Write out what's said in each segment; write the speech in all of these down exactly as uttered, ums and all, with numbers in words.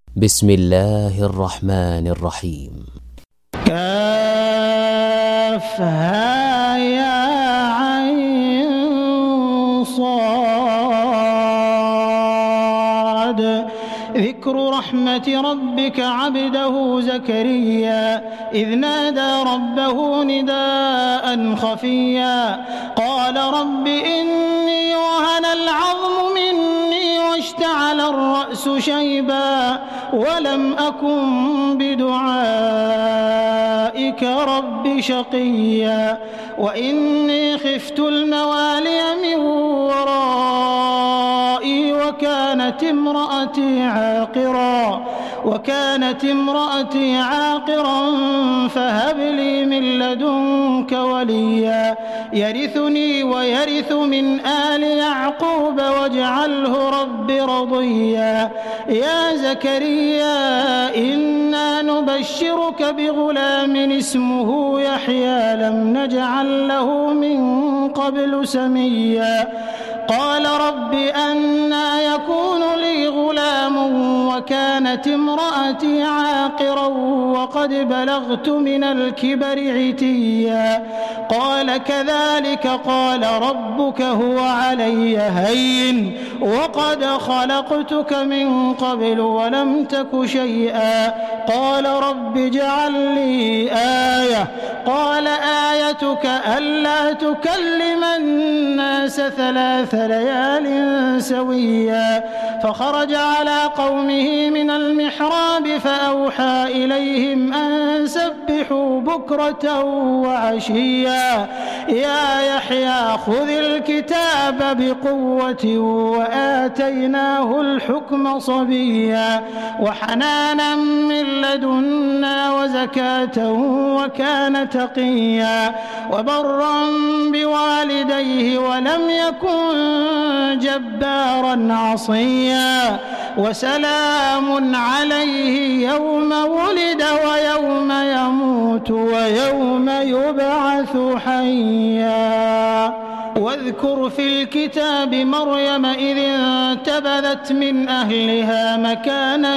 بسم الله الرحمن الرحيم. كافها يا عين صاد. ذكر رحمة ربك عبده زكريا إذ نادى ربه نداء خفيا قال رب إني وهن العظم مني واشتعل الرأس شيبا ولم أكن بدعائك رب شقيا وإني خفت الموالي من ورائي وكانت امرأتي عاقرا وكانت امرأتي عاقرا فهب لي من لدنك وليا يرثني ويرث من آل يعقوب واجعله رب رضيا. يا زكريا إنا نبشرك بغلام اسمه يحيى لم نجعل له من قبل سميا قال رب أنى يكون لي غلام وكانت امرأتي عاقرا وقد بلغت من الكبر عتيا قال كذلك قال ربك هو علي هين وقد خلقتك من قبل ولم تك شيئا قال رب اجعل لي آية قال آيتك ألا تكلم الناس ثلاث ليال سويا فخرج على قومه من المحراب فأوحى إليهم أن سبحوا بكرة وعشيا يا يحيى خذ الكتاب بقوة وآتيناه الحكم صبيا وحنانا من لدنا وزكاة وكان تقيا وبرا بوالديه ولم يكن جبارا عصيا وسلام عليه يوم ولد ويوم يموت ويوم يبعث حيا. واذكر في الكتاب مريم إذ انتبذت من أهلها مكانا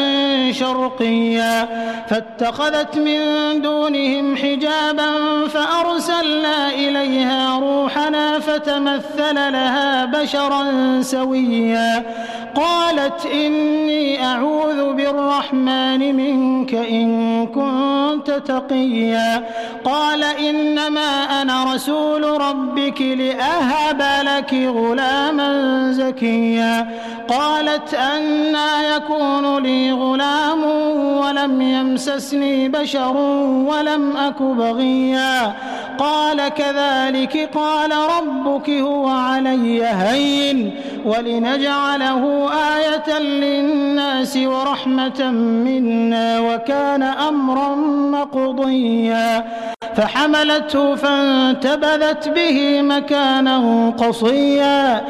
شرقيا فاتخذت من دونهم حجابا فأرسلنا إليها روحنا فتمثل لها بشرا سويا قالت إني أعوذ بالرحمن منك إن كنت تقيا قال إنما أنا رسول ربك لأهب لك غلاما زكيا قالت أنى يكون لي غلام ولم يمسسني بشر ولم أك بغيا قال كذلك قال ربك هو علي هين ولنجعله آية للناس ورحمة منا وكان أمرا مقضيا فحملته فانتبذت به مكانا قصيا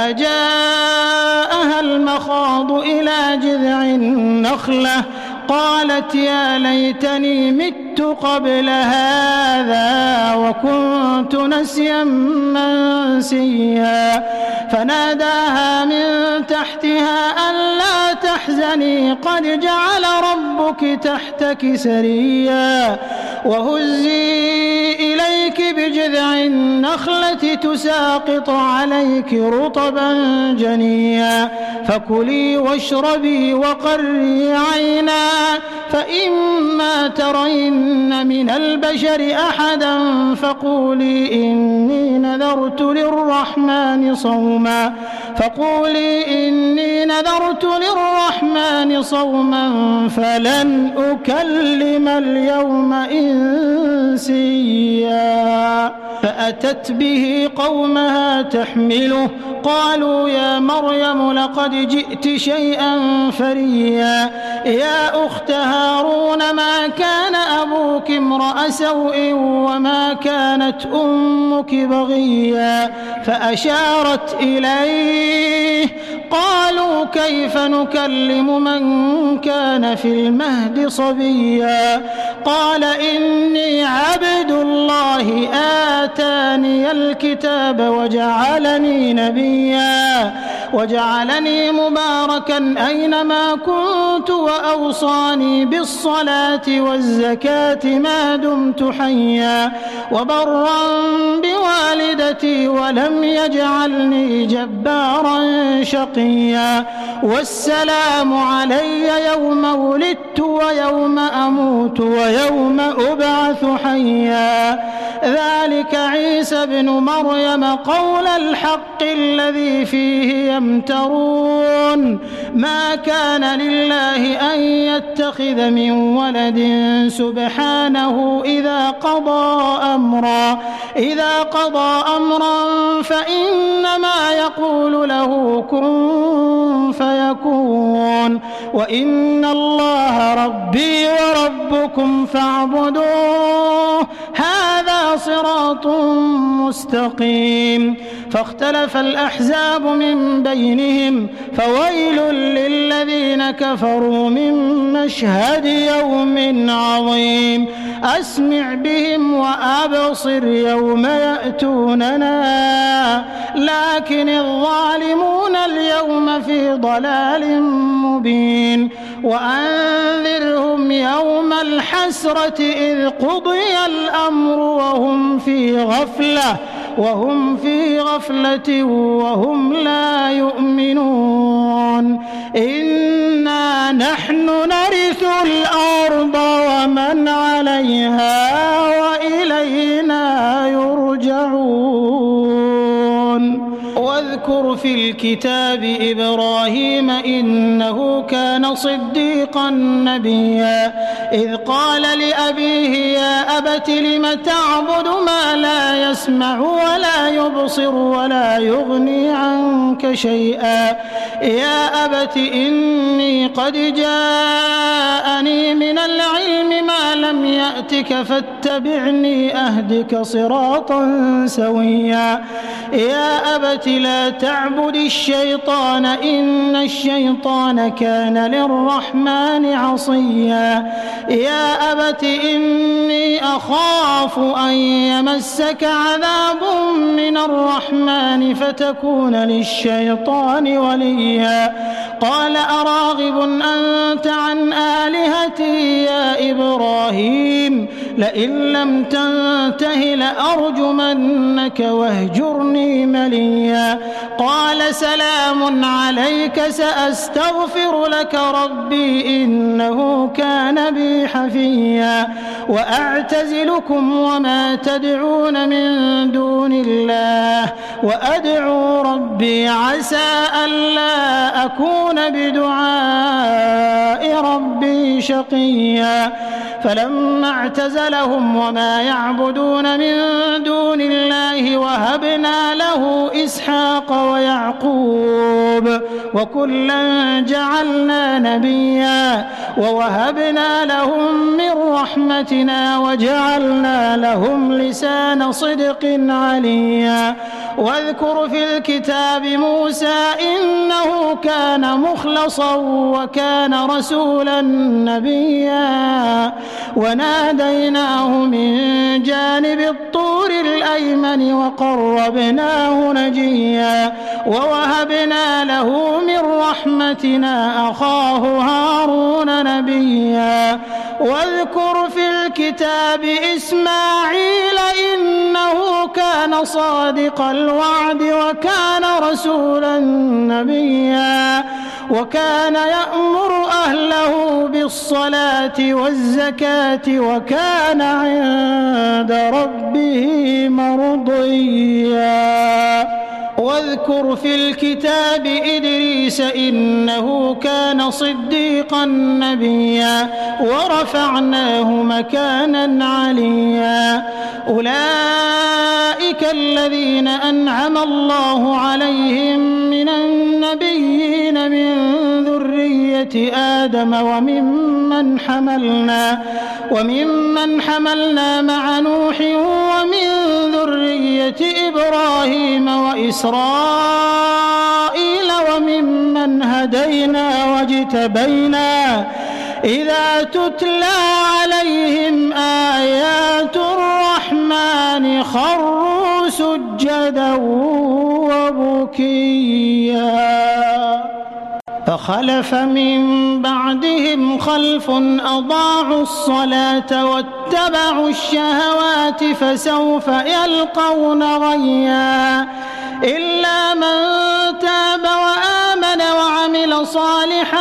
فأجاءها المخاض إلى جذع النخلة قالت يا ليتني مت قبل هذا وكنت نسيا منسيا فناداها من تحتها ألا تحزني قد جعل ربك تحتك سريا وهزي إليك بجذع النخلة تساقط عليك رطبا جنيا فكلي واشربي وقري عينا فإما ترين من البشر أحدا فقولي إني نذرت للرحمن صوما فقولي إني نذرت للرحمن صوما فلن أكلم اليوم إنسيا فأتت به قومها تحمله قالوا يا مريم لقد جئت شيئا فريا يا أخت هارون ما كان أبوك امرأ سوء وما كانت أمك بغيا فأشارت إليه قالوا كيف نكلم من كان في المهد صبيا قال إني عبد الله آتاني الكتاب وجعلني نبيا وجعلني مباركا أينما كنت وأوصاني بالصلاة والزكاة ما دمت حيا وبرا بوالدتي ولم يجعلني جبارا شقيا والسلام علي يوم ولدت ويوم أموت ويوم أبعث حيا ذلك عيسى ابن مريم قول الحق الذي فيه يمترون ما كان لله أن يتخذ من ولد سبحانه إذا قضى أمرا إذا قضى أمرا فإنما يقول له كن فيكون وإن الله ربي وربكم فاعبدوه هذا صراط مستقيم فاختلف الأحزاب من بينهم فويل للذين كفروا من مشهد يوم عظيم أسمع بهم وأبصر يوم يأتوننا لكن الظالمون اليوم في ضلال مبين وأنذرهم يوم الحسرة إذ قضي الأمر وهم في غفلة وهم في غفلة وهم لا يؤمنون إنا نحن نرث الأرض ومن عليها وإلينا يرجعون واذكر في الكتاب إبراهيم إنه كان صديقا نبيا إذ قال لأبيه يا أبت لم تعبد ما لا يسمع ولا يبصر ولا يغني عنك شيئا يا أبت إني قد جاءني من العلم ما لم يأتك فاتبعني أهدك صراطا سويا يا أبت لا تعبد الشيطان إن الشيطان كان للرحمن عصيا يا أبت إني أخاف أن يمسك عذاب من الرحمن فتكون للشيطان وليا قال أراغب أنت عن آلهتي يا إبراهيم لئن لم تنته لأرجمنك واهجرني مليا قال سلام عليك سأستغفر لك ربي إنه كان بي حفيا وأعتزلكم وما تدعون من دون الله وأدعو ربي عسى ألا أكون بدعاء ربي شقيا فلما اعتزلهم وما يعبدون من دون الله وهبنا له إسحاق ويعقوب وكلا جعلنا نبيا ووهبنا لهم من رحمتنا وجعلنا لهم لسان صدق عليا واذكر في الكتاب موسى إنه كان مخلصا وكان رسولا نبيا وناديناه من جانب الطور الأيمن وقربناه نجيا ووهبنا له من رحمتنا أخاه هارون نبيا واذكر في الكتاب إسماعيل إنه كان صادق الوعد وكان رسولا نبيا وكان يأمر أهله بالصلاة والزكاة وكان عند ربه مرضيا واذكر في الكتاب إدريس إنه كان صديقا نبيا ورفعناه مكانا عليا أولئك الذين أنعم الله عليهم من النبيين من ذرية آدم وممن حملنا وممن حملنا مع نوح ومن ذرية إبراهيم وإسرائيل وممن هدينا واجتبينا إذا تتلى عليهم آيات الرحمن خروا سجدا وبكيا. فخلف من بعدهم خلف أضاعوا الصلاة واتبعوا الشهوات فسوف يلقون غيا إلا من تاب وآمن وعمل صالحا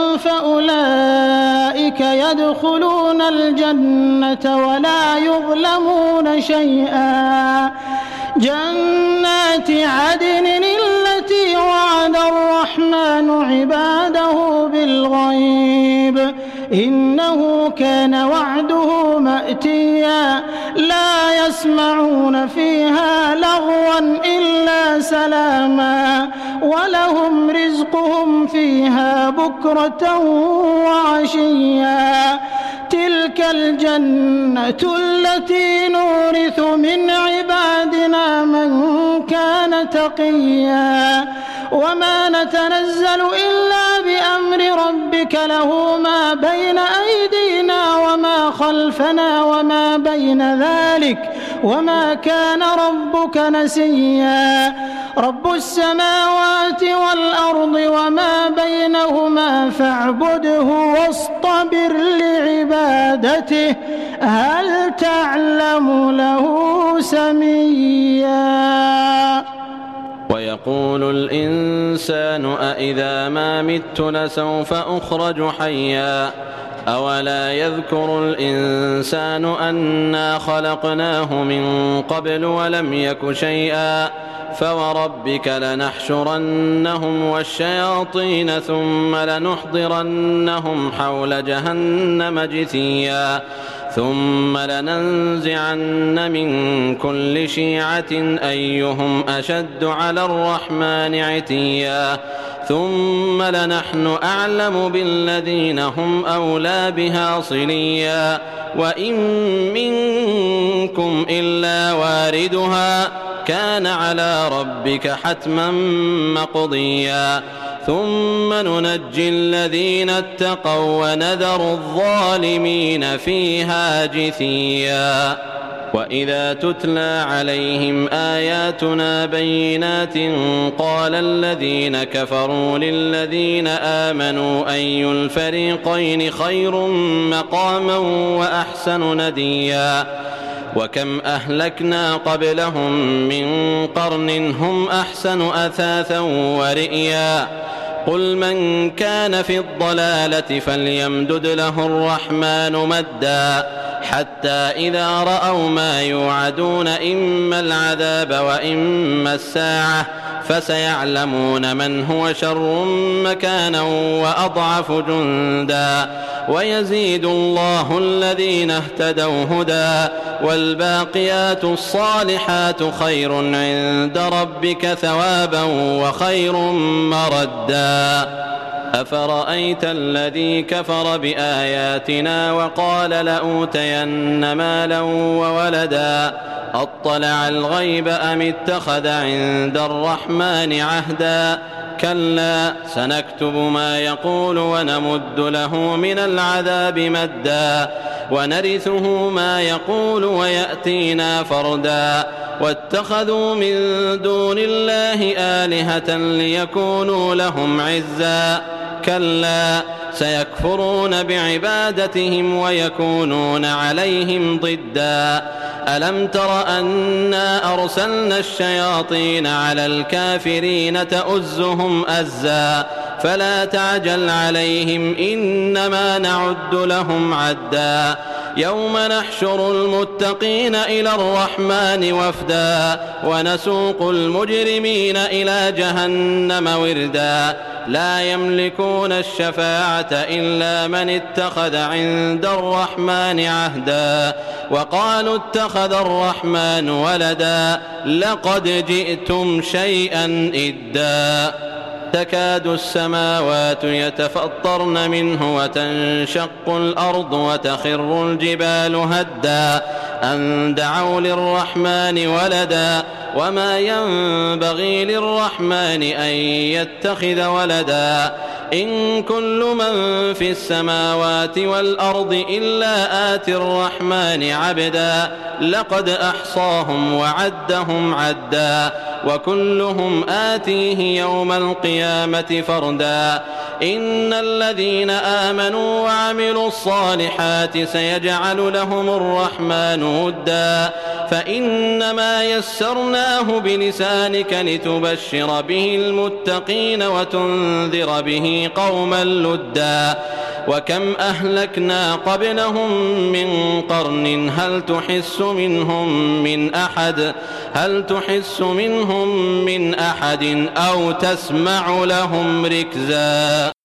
فأولئك يدخلون الجنة ولا يظلمون شيئا جنات عدن التي وعد الرحمن عباده بالغيب إنه كان وعده مأتيا لا يسمعون فيها لغوا إلا سلاما ولهم رزقهم فيها بكرة وعشيا تلك الجنة التي نورث من عبادنا من كان تقيا وما نتنزل إلا بأمر ربك له ما بين أيدينا وما خلفنا وما بين ذلك وما كان ربك نسيا رب السماوات والأرض وما بينهما فاعبده واصطبر لعبادته هل تعلم له سميا ويقول الإنسان أإذا ما مت لسوف أخرج حيا أولا يذكر الإنسان أنا خلقناه من قبل ولم يك شيئا فوربك لنحشرنهم والشياطين ثم لنحضرنهم حول جهنم جثيا ثم لننزعن من كل شيعة أيهم أشد على الرحمن عتيا ثم لنحن أعلم بالذين هم أولى بها صليا وإن منكم إلا واردها كان على ربك حتما مقضيا ثم ننجي الذين اتقوا ونذر الظالمين فيها جثيا وإذا تتلى عليهم آياتنا بينات قال الذين كفروا للذين آمنوا أي الفريقين خير مقاما وأحسن نديا وكم أهلكنا قبلهم من قرن هم أحسن أثاثا ورئيا قل من كان في الضلالة فليمدد له الرحمن مدا حتى إذا رأوا ما يوعدون إما العذاب وإما الساعة فسيعلمون من هو شر مكانا وأضعف جندا ويزيد الله الذين اهتدوا هدى والباقيات الصالحات خير عند ربك ثوابا وخير مردا أفرأيت الذي كفر بآياتنا وقال لأوتين مالا وولدا أطلع الغيب أم اتخذ عند الرحمن عهدا كلا سنكتب ما يقول ونمد له من العذاب مدا ونرثه ما يقول ويأتينا فردا واتخذوا من دون الله آلهة ليكونوا لهم عزا كلا سيكفرون بعبادتهم ويكونون عليهم ضدا ألم تر أنا أرسلنا الشياطين على الكافرين تؤزهم أزا فلا تعجل عليهم إنما نعد لهم عدا يوم نحشر المتقين إلى الرحمن وفدا ونسوق المجرمين إلى جهنم وردا لا يملكون الشفاعة إلا من اتخذ عند الرحمن عهدا وقالوا اتخذ الرحمن ولدا لقد جئتم شيئا إدا تكاد السماوات يتفطرن منه وتنشق الأرض وتخر الجبال هدا أن دعوا للرحمن ولدا وما ينبغي للرحمن أن يتخذ ولدا إن كل من في السماوات والأرض إلا آتي الرحمن عبدا لقد أحصاهم وعدهم عدا وكلهم آتيه يوم القيامة فردا إن الذين آمنوا وعملوا الصالحات سيجعل لهم الرحمن ودا فإنما يسرناه بلسانك لتبشر به المتقين وتنذر به قوما لدا وكم أهلكنا قبلهم من قرن هل تحس منهم من أحد هل تحس منهم من أحد أو تسمع لهم ركزا.